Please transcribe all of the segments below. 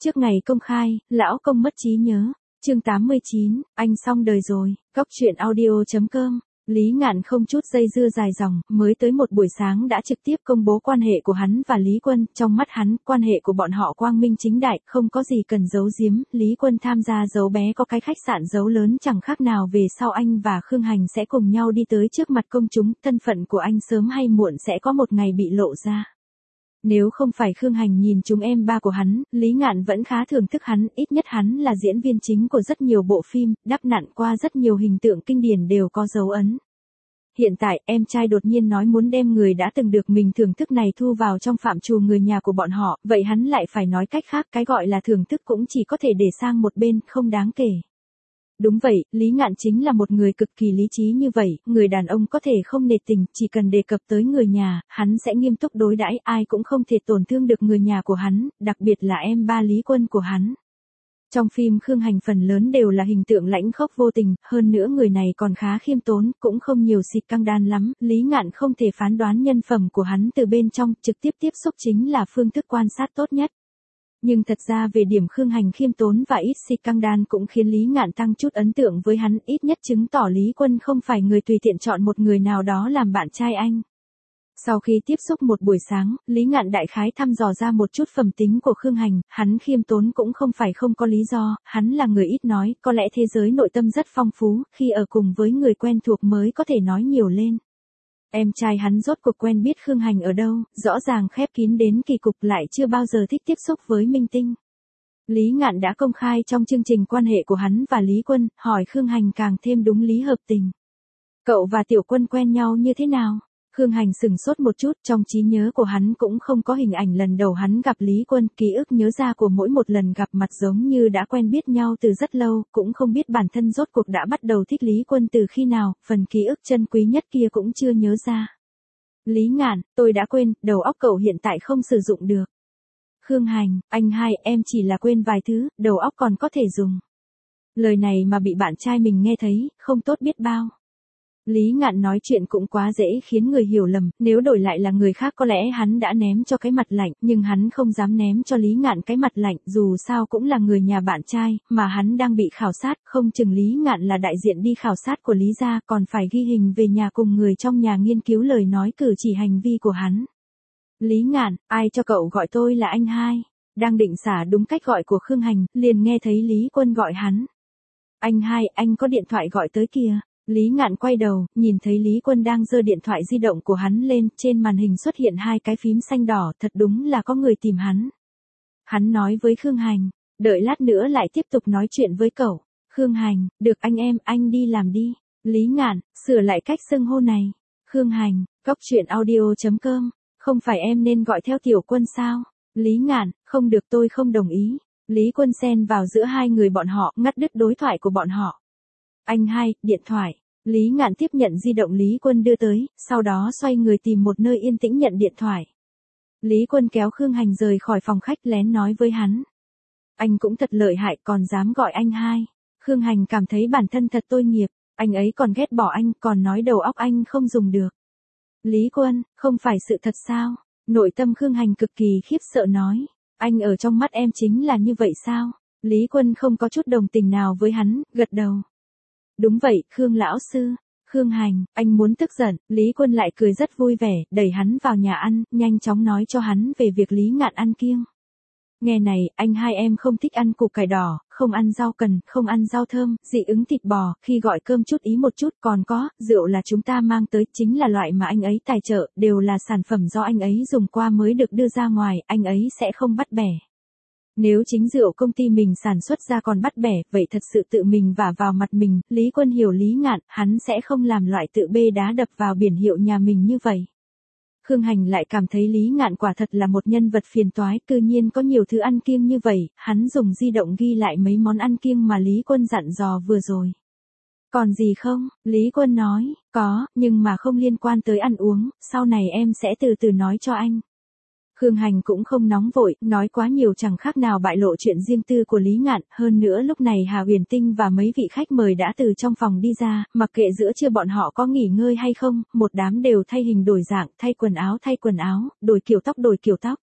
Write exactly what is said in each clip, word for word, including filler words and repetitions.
Trước ngày công khai, lão công mất trí nhớ. Chương tám mươi chín, anh xong đời rồi. Góc truyện audio chấm com. Lý Ngạn không chút dây dưa dài dòng, mới tới một buổi sáng đã trực tiếp công bố quan hệ của hắn và Lý Quân. Trong mắt hắn, quan hệ của bọn họ quang minh chính đại, không có gì cần giấu giếm. Lý Quân tham gia giấu bé có cái khách sạn giấu lớn chẳng khác nào về sau anh và Khương Hành sẽ cùng nhau đi tới trước mặt công chúng. Thân phận của anh sớm hay muộn sẽ có một ngày bị lộ ra. Nếu không phải Khương Hành nhìn chúng em ba của hắn, Lý Ngạn vẫn khá thưởng thức hắn, ít nhất hắn là diễn viên chính của rất nhiều bộ phim, đắp nặn qua rất nhiều hình tượng kinh điển đều có dấu ấn. Hiện tại, em trai đột nhiên nói muốn đem người đã từng được mình thưởng thức này thu vào trong phạm trù người nhà của bọn họ, vậy hắn lại phải nói cách khác, cái gọi là thưởng thức cũng chỉ có thể để sang một bên, không đáng kể. Đúng vậy, Lý Ngạn chính là một người cực kỳ lý trí như vậy, người đàn ông có thể không nể tình, chỉ cần đề cập tới người nhà, hắn sẽ nghiêm túc đối đãi, ai cũng không thể tổn thương được người nhà của hắn, đặc biệt là em ba Lý Quân của hắn. Trong phim Khương Hành phần lớn đều là hình tượng lãnh khốc vô tình, hơn nữa người này còn khá khiêm tốn, cũng không nhiều xịt căng đan lắm, Lý Ngạn không thể phán đoán nhân phẩm của hắn từ bên trong, trực tiếp tiếp xúc chính là phương thức quan sát tốt nhất. Nhưng thật ra về điểm Khương Hành khiêm tốn và ít xịt căng đan cũng khiến Lý Ngạn tăng chút ấn tượng với hắn, ít nhất chứng tỏ Lý Quân không phải người tùy tiện chọn một người nào đó làm bạn trai anh. Sau khi tiếp xúc một buổi sáng, Lý Ngạn đại khái thăm dò ra một chút phẩm tính của Khương Hành, hắn khiêm tốn cũng không phải không có lý do, hắn là người ít nói, có lẽ thế giới nội tâm rất phong phú, khi ở cùng với người quen thuộc mới có thể nói nhiều lên. Em trai hắn rốt cuộc quen biết Khương Hành ở đâu, rõ ràng khép kín đến kỳ cục lại chưa bao giờ thích tiếp xúc với minh tinh. Lý Ngạn đã công khai trong chương trình quan hệ của hắn và Lý Quân, hỏi Khương Hành càng thêm đúng lý hợp tình. Cậu và Tiểu Quân quen nhau như thế nào? Khương Hành sừng sốt một chút, trong trí nhớ của hắn cũng không có hình ảnh lần đầu hắn gặp Lý Quân, ký ức nhớ ra của mỗi một lần gặp mặt giống như đã quen biết nhau từ rất lâu, cũng không biết bản thân rốt cuộc đã bắt đầu thích Lý Quân từ khi nào, phần ký ức chân quý nhất kia cũng chưa nhớ ra. Lý Ngạn, tôi đã quên, đầu óc cậu hiện tại không sử dụng được. Khương Hành, anh hai, em chỉ là quên vài thứ, đầu óc còn có thể dùng. Lời này mà bị bạn trai mình nghe thấy, không tốt biết bao. Lý Ngạn nói chuyện cũng quá dễ khiến người hiểu lầm, nếu đổi lại là người khác có lẽ hắn đã ném cho cái mặt lạnh, nhưng hắn không dám ném cho Lý Ngạn cái mặt lạnh, dù sao cũng là người nhà bạn trai, mà hắn đang bị khảo sát, không chừng Lý Ngạn là đại diện đi khảo sát của Lý gia, còn phải ghi hình về nhà cùng người trong nhà nghiên cứu lời nói cử chỉ hành vi của hắn. Lý Ngạn, ai cho cậu gọi tôi là anh hai? Đang định xả đúng cách gọi của Khương Hành, liền nghe thấy Lý Quân gọi hắn. Anh hai, anh có điện thoại gọi tới kìa. Lý Ngạn quay đầu, nhìn thấy Lý Quân đang giơ điện thoại di động của hắn lên, trên màn hình xuất hiện hai cái phím xanh đỏ, thật đúng là có người tìm hắn. Hắn nói với Khương Hành, đợi lát nữa lại tiếp tục nói chuyện với cậu. Khương Hành, được anh em, anh đi làm đi. Lý Ngạn, sửa lại cách xưng hô này. Khương Hành, góc truyện audio chấm com, không phải em nên gọi theo Tiểu Quân sao? Lý Ngạn, không được, tôi không đồng ý. Lý Quân xen vào giữa hai người bọn họ, ngắt đứt đối thoại của bọn họ. Anh hai, điện thoại. Lý Ngạn tiếp nhận di động Lý Quân đưa tới, sau đó xoay người tìm một nơi yên tĩnh nhận điện thoại. Lý Quân kéo Khương Hành rời khỏi phòng khách lén nói với hắn. Anh cũng thật lợi hại, còn dám gọi anh hai. Khương Hành cảm thấy bản thân thật tội nghiệp, anh ấy còn ghét bỏ anh, còn nói đầu óc anh không dùng được. Lý Quân, không phải sự thật sao? Nội tâm Khương Hành cực kỳ khiếp sợ nói. Anh ở trong mắt em chính là như vậy sao? Lý Quân không có chút đồng tình nào với hắn, gật đầu. Đúng vậy, Khương lão sư. Khương Hành, anh muốn tức giận, Lý Quân lại cười rất vui vẻ, đẩy hắn vào nhà ăn, nhanh chóng nói cho hắn về việc Lý Ngạn ăn kiêng. Nghe này, anh hai em không thích ăn củ cải đỏ, không ăn rau cần, không ăn rau thơm, dị ứng thịt bò, khi gọi cơm chút ý một chút, còn có, rượu là chúng ta mang tới, chính là loại mà anh ấy tài trợ, đều là sản phẩm do anh ấy dùng qua mới được đưa ra ngoài, anh ấy sẽ không bắt bẻ. Nếu chính rượu công ty mình sản xuất ra còn bắt bẻ, vậy thật sự tự mình vả vào mặt mình. Lý Quân hiểu Lý Ngạn, hắn sẽ không làm loại tự bê đá đập vào biển hiệu nhà mình như vậy. Khương Hành lại cảm thấy Lý Ngạn quả thật là một nhân vật phiền toái, cư nhiên có nhiều thứ ăn kiêng như vậy, hắn dùng di động ghi lại mấy món ăn kiêng mà Lý Quân dặn dò vừa rồi. Còn gì không? Lý Quân nói, có, nhưng mà không liên quan tới ăn uống, sau này em sẽ từ từ nói cho anh. Khương Hành cũng không nóng vội, nói quá nhiều chẳng khác nào bại lộ chuyện riêng tư của Lý Ngạn, hơn nữa lúc này Hà Huyền Tinh và mấy vị khách mời đã từ trong phòng đi ra, mặc kệ giữa trưa bọn họ có nghỉ ngơi hay không, một đám đều thay hình đổi dạng, thay quần áo thay quần áo, đổi kiểu tóc đổi kiểu tóc.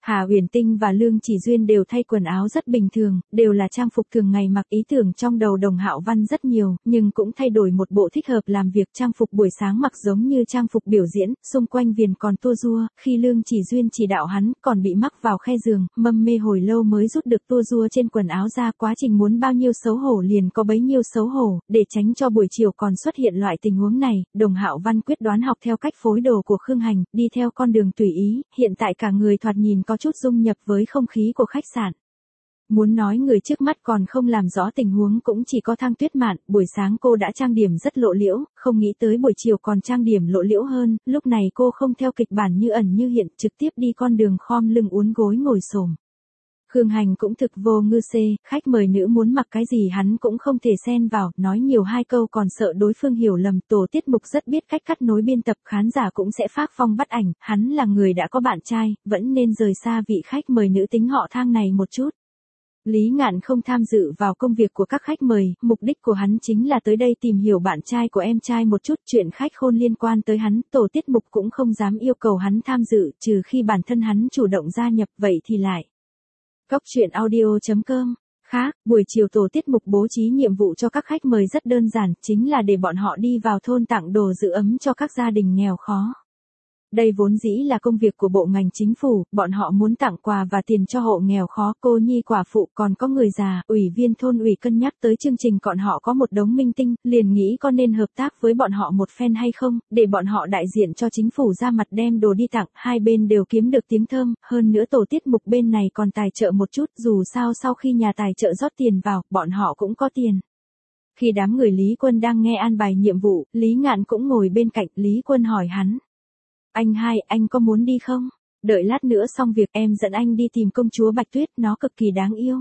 Hà Huyền Tinh và Lương Chỉ Duyên đều thay quần áo rất bình thường, đều là trang phục thường ngày mặc. Ý tưởng trong đầu Đồng Hạo Văn rất nhiều, nhưng cũng thay đổi một bộ thích hợp làm việc. Trang phục buổi sáng mặc giống như trang phục biểu diễn, xung quanh viền còn tua rua. Khi Lương Chỉ Duyên chỉ đạo hắn, còn bị mắc vào khe giường, mâm mê hồi lâu mới rút được tua rua trên quần áo ra. Quá trình muốn bao nhiêu xấu hổ liền có bấy nhiêu xấu hổ, để tránh cho buổi chiều còn xuất hiện loại tình huống này. Đồng Hạo Văn quyết đoán học theo cách phối đồ của Khương Hành, đi theo con đường tùy ý. Hiện tại cả người thoạt nhìn có chút dung nhập với không khí của khách sạn. Muốn nói người trước mắt còn không làm rõ tình huống cũng chỉ có Thang Tuyết Mạn. Buổi sáng cô đã trang điểm rất lộ liễu, không nghĩ tới buổi chiều còn trang điểm lộ liễu hơn. Lúc này cô không theo kịch bản như ẩn như hiện, trực tiếp đi con đường khom lưng uốn gối ngồi xổm. Khương Hành cũng thực vô ngư xê, khách mời nữ muốn mặc cái gì hắn cũng không thể xen vào, nói nhiều hai câu còn sợ đối phương hiểu lầm. Tổ tiết mục rất biết cách cắt nối biên tập, khán giả cũng sẽ phác phong bắt ảnh, hắn là người đã có bạn trai, vẫn nên rời xa vị khách mời nữ tính họ Thang này một chút. Lý Ngạn không tham dự vào công việc của các khách mời, mục đích của hắn chính là tới đây tìm hiểu bạn trai của em trai một chút. Chuyện khách khôn liên quan tới hắn, tổ tiết mục cũng không dám yêu cầu hắn tham dự, trừ khi bản thân hắn chủ động gia nhập, vậy thì lại. Góc truyện audio chấm com. Khác, buổi chiều tổ tiết mục bố trí nhiệm vụ cho các khách mời rất đơn giản, chính là để bọn họ đi vào thôn tặng đồ giữ ấm cho các gia đình nghèo khó. Đây vốn dĩ là công việc của bộ ngành chính phủ, bọn họ muốn tặng quà và tiền cho hộ nghèo khó, cô nhi quả phụ, còn có người già. Ủy viên thôn ủy cân nhắc tới chương trình bọn họ có một đống minh tinh, liền nghĩ có nên hợp tác với bọn họ một phen hay không, để bọn họ đại diện cho chính phủ ra mặt đem đồ đi tặng, hai bên đều kiếm được tiếng thơm. Hơn nữa tổ tiết mục bên này còn tài trợ một chút, dù sao sau khi nhà tài trợ rót tiền vào, bọn họ cũng có tiền. Khi đám người Lý Quân đang nghe an bài nhiệm vụ, Lý Ngạn cũng ngồi bên cạnh. Lý Quân hỏi hắn: Anh hai, anh có muốn đi không? Đợi lát nữa xong việc em dẫn anh đi tìm công chúa Bạch Tuyết, nó cực kỳ đáng yêu.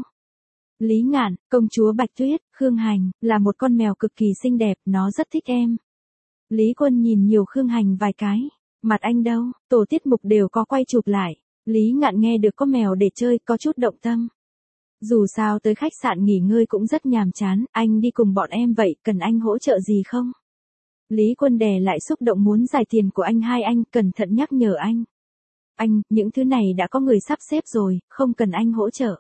Lý Ngạn, công chúa Bạch Tuyết, Khương Hành, là một con mèo cực kỳ xinh đẹp, nó rất thích em. Lý Quân nhìn nhiều Khương Hành vài cái. Mặt anh đâu? Tổ tiết mục đều có quay chụp lại. Lý Ngạn nghe được có mèo để chơi, có chút động tâm. Dù sao tới khách sạn nghỉ ngơi cũng rất nhàm chán, anh đi cùng bọn em vậy, cần anh hỗ trợ gì không? Lý Quân đè lại xúc động muốn giải tiền của anh hai, anh cẩn thận nhắc nhở anh. Anh, những thứ này đã có người sắp xếp rồi, không cần anh hỗ trợ.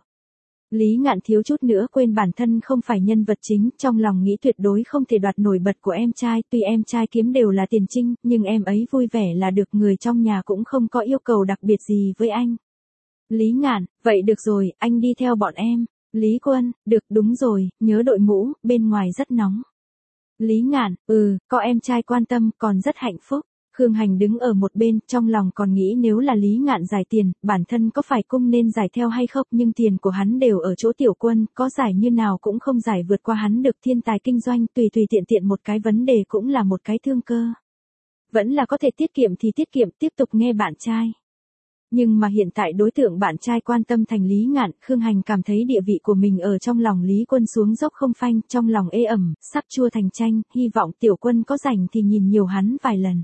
Lý Ngạn thiếu chút nữa quên bản thân không phải nhân vật chính, trong lòng nghĩ tuyệt đối không thể đoạt nổi bật của em trai. Tuy em trai kiếm đều là tiền trinh, nhưng em ấy vui vẻ là được, người trong nhà cũng không có yêu cầu đặc biệt gì với anh. Lý Ngạn, vậy được rồi, anh đi theo bọn em. Lý Quân, được, đúng rồi, nhớ đội mũ, bên ngoài rất nóng. Lý Ngạn, ừ, có em trai quan tâm, còn rất hạnh phúc. Khương Hành đứng ở một bên, trong lòng còn nghĩ nếu là Lý Ngạn giải tiền, bản thân có phải cũng nên giải theo hay không, nhưng tiền của hắn đều ở chỗ Tiểu Quân, có giải như nào cũng không giải vượt qua hắn được. Thiên tài kinh doanh, tùy tùy tiện tiện một cái vấn đề cũng là một cái thương cơ. Vẫn là có thể tiết kiệm thì tiết kiệm, tiếp tục nghe bạn trai. Nhưng mà hiện tại đối tượng bạn trai quan tâm thành Lý Ngạn, Khương Hành cảm thấy địa vị của mình ở trong lòng Lý Quân xuống dốc không phanh, trong lòng ê ẩm, sắp chua thành chanh, hy vọng Tiểu Quân có rảnh thì nhìn nhiều hắn vài lần.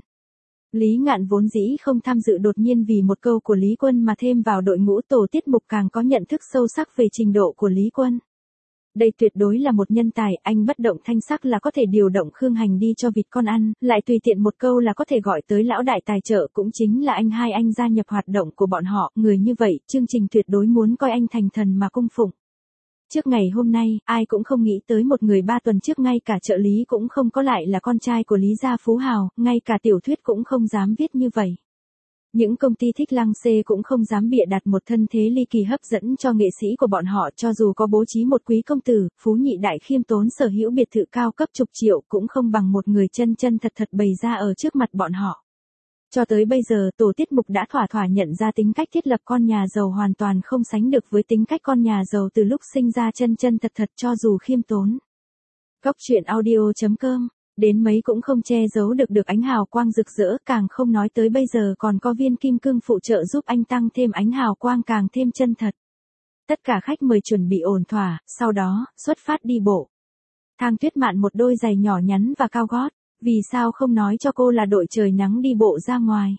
Lý Ngạn vốn dĩ không tham dự, đột nhiên vì một câu của Lý Quân mà thêm vào đội ngũ, tổ tiết mục càng có nhận thức sâu sắc về trình độ của Lý Quân. Đây tuyệt đối là một nhân tài, anh bất động thanh sắc là có thể điều động Khương Hành đi cho vịt con ăn, lại tùy tiện một câu là có thể gọi tới lão đại tài trợ, cũng chính là anh hai anh gia nhập hoạt động của bọn họ. Người như vậy, chương trình tuyệt đối muốn coi anh thành thần mà cung phụng. Trước ngày hôm nay, ai cũng không nghĩ tới một người ba tuần trước ngay cả trợ lý cũng không có lại là con trai của Lý gia phú hào, ngay cả tiểu thuyết cũng không dám viết như vậy. Những công ty thích lăng xê cũng không dám bịa đặt một thân thế ly kỳ hấp dẫn cho nghệ sĩ của bọn họ, cho dù có bố trí một quý công tử, phú nhị đại khiêm tốn sở hữu biệt thự cao cấp chục triệu cũng không bằng một người chân chân thật thật bày ra ở trước mặt bọn họ. Cho tới bây giờ, tổ tiết mục đã thỏa thỏa nhận ra tính cách thiết lập con nhà giàu hoàn toàn không sánh được với tính cách con nhà giàu từ lúc sinh ra chân chân thật thật cho dù khiêm tốn. Góc truyện audio chấm com. Đến mấy cũng không che giấu được được ánh hào quang rực rỡ, càng không nói tới bây giờ còn có viên kim cương phụ trợ giúp anh tăng thêm ánh hào quang càng thêm chân thật. Tất cả khách mời chuẩn bị ổn thỏa, sau đó, xuất phát đi bộ. Thang Tuyết Mạn một đôi giày nhỏ nhắn và cao gót, vì sao không nói cho cô là đội trời nắng đi bộ ra ngoài.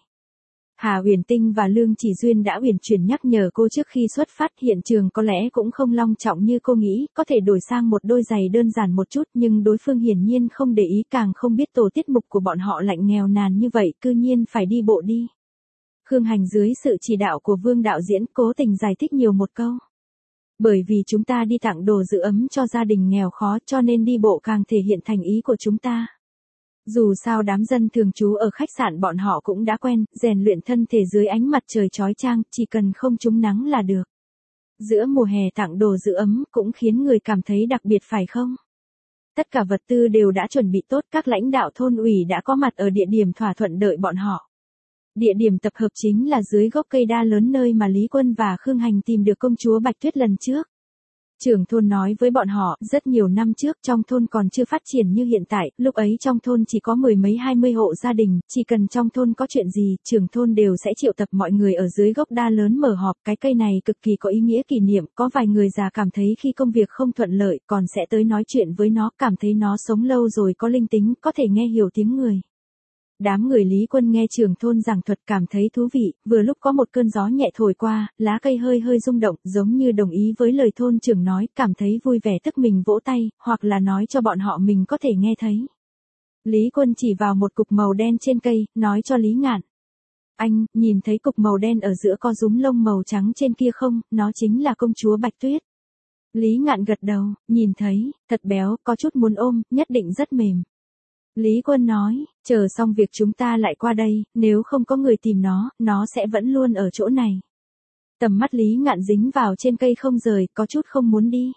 Hà Huyền Tinh và Lương Chỉ Duyên đã uyển chuyển nhắc nhở cô trước khi xuất phát, hiện trường có lẽ cũng không long trọng như cô nghĩ, có thể đổi sang một đôi giày đơn giản một chút, nhưng đối phương hiển nhiên không để ý, càng không biết tổ tiết mục của bọn họ lạnh nghèo nàn như vậy, cư nhiên phải đi bộ đi. Khương Hành dưới sự chỉ đạo của Vương đạo diễn cố tình giải thích nhiều một câu. Bởi vì chúng ta đi tặng đồ giữ ấm cho gia đình nghèo khó cho nên đi bộ càng thể hiện thành ý của chúng ta. Dù sao đám dân thường trú ở khách sạn bọn họ cũng đã quen, rèn luyện thân thể dưới ánh mặt trời chói chang, chỉ cần không trúng nắng là được. Giữa mùa hè tặng đồ giữ ấm cũng khiến người cảm thấy đặc biệt phải không? Tất cả vật tư đều đã chuẩn bị tốt, các lãnh đạo thôn ủy đã có mặt ở địa điểm thỏa thuận đợi bọn họ. Địa điểm tập hợp chính là dưới gốc cây đa lớn nơi mà Lý Quân và Khương Hành tìm được công chúa Bạch Tuyết lần trước. Trưởng thôn nói với bọn họ, rất nhiều năm trước trong thôn còn chưa phát triển như hiện tại, lúc ấy trong thôn chỉ có mười mấy hai mươi hộ gia đình, chỉ cần trong thôn có chuyện gì, trưởng thôn đều sẽ triệu tập mọi người ở dưới gốc đa lớn mở họp. Cái cây này cực kỳ có ý nghĩa kỷ niệm, có vài người già cảm thấy khi công việc không thuận lợi, còn sẽ tới nói chuyện với nó, cảm thấy nó sống lâu rồi có linh tính, có thể nghe hiểu tiếng người. Đám người Lý Quân nghe trưởng thôn giảng thuật cảm thấy thú vị, vừa lúc có một cơn gió nhẹ thổi qua, lá cây hơi hơi rung động, giống như đồng ý với lời thôn trưởng nói, cảm thấy vui vẻ tức mình vỗ tay, hoặc là nói cho bọn họ mình có thể nghe thấy. Lý Quân chỉ vào một cục màu đen trên cây, nói cho Lý Ngạn. Anh, nhìn thấy cục màu đen ở giữa có rúm lông màu trắng trên kia không, nó chính là công chúa Bạch Tuyết. Lý Ngạn gật đầu, nhìn thấy, thật béo, có chút muốn ôm, nhất định rất mềm. Lý Quân nói, chờ xong việc chúng ta lại qua đây, nếu không có người tìm nó, nó sẽ vẫn luôn ở chỗ này. Tầm mắt Lý Ngạn dính vào trên cây không rời, có chút không muốn đi.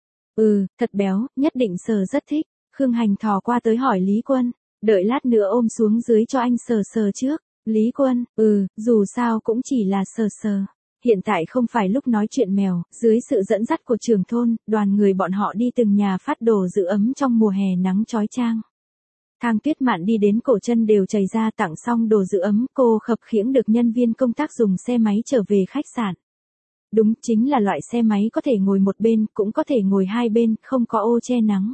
Ừ, thật béo, nhất định sờ rất thích. Khương Hành thò qua tới hỏi Lý Quân, đợi lát nữa ôm xuống dưới cho anh sờ sờ trước. Lý Quân, ừ, dù sao cũng chỉ là sờ sờ. Hiện tại không phải lúc nói chuyện mèo, dưới sự dẫn dắt của trưởng thôn, đoàn người bọn họ đi từng nhà phát đồ giữ ấm trong mùa hè nắng chói chang. Thang Tuyết Mạn đi đến cổ chân đều chảy ra, tặng xong đồ giữ ấm, cô khập khiễng được nhân viên công tác dùng xe máy trở về khách sạn. Đúng, chính là loại xe máy có thể ngồi một bên, cũng có thể ngồi hai bên, không có ô che nắng.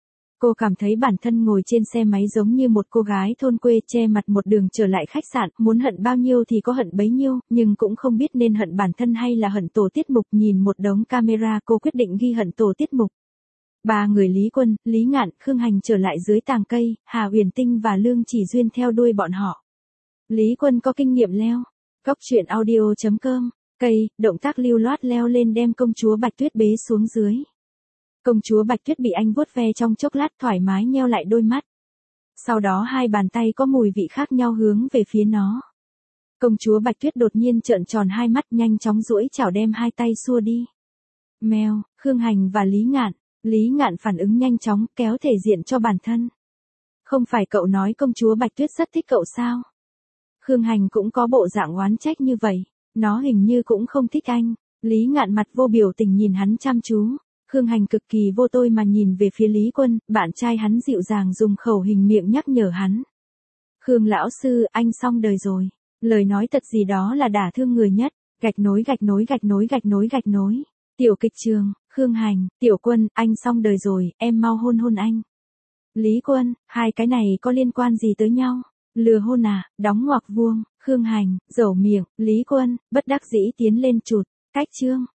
Cô cảm thấy bản thân ngồi trên xe máy giống như một cô gái thôn quê che mặt một đường trở lại khách sạn, muốn hận bao nhiêu thì có hận bấy nhiêu, nhưng cũng không biết nên hận bản thân hay là hận tổ tiết mục. Nhìn một đống camera cô quyết định ghi hận tổ tiết mục. Ba người Lý Quân, Lý Ngạn, Khương Hành trở lại dưới tàng cây, Hà Uyển Tinh và Lương Chỉ Duyên theo đuôi bọn họ. Lý Quân có kinh nghiệm leo. Góc truyện audio chấm com, cây, động tác lưu loát leo lên đem công chúa Bạch Tuyết bế xuống dưới. Công chúa Bạch Tuyết bị anh vuốt ve trong chốc lát thoải mái nheo lại đôi mắt. Sau đó hai bàn tay có mùi vị khác nhau hướng về phía nó. Công chúa Bạch Tuyết đột nhiên trợn tròn hai mắt nhanh chóng duỗi chảo đem hai tay xua đi. Mèo, Khương Hành và Lý Ngạn. Lý Ngạn phản ứng nhanh chóng, kéo thể diện cho bản thân. Không phải cậu nói công chúa Bạch Tuyết rất thích cậu sao? Khương Hành cũng có bộ dạng oán trách như vậy. Nó hình như cũng không thích anh. Lý Ngạn mặt vô biểu tình nhìn hắn chăm chú. Khương Hành cực kỳ vô tôi mà nhìn về phía Lý Quân, bạn trai hắn dịu dàng dùng khẩu hình miệng nhắc nhở hắn. Khương lão sư, anh xong đời rồi. Lời nói thật gì đó là đả thương người nhất. Gạch nối gạch nối gạch nối gạch nối gạch nối. Tiểu kịch trường, Khương Hành, Tiểu Quân, anh xong đời rồi, em mau hôn hôn anh. Lý Quân, hai cái này có liên quan gì tới nhau? Lừa hôn à, đóng ngoặc vuông. Khương Hành, dẩu miệng. Lý Quân, bất đắc dĩ tiến lên chụt. Cách chương.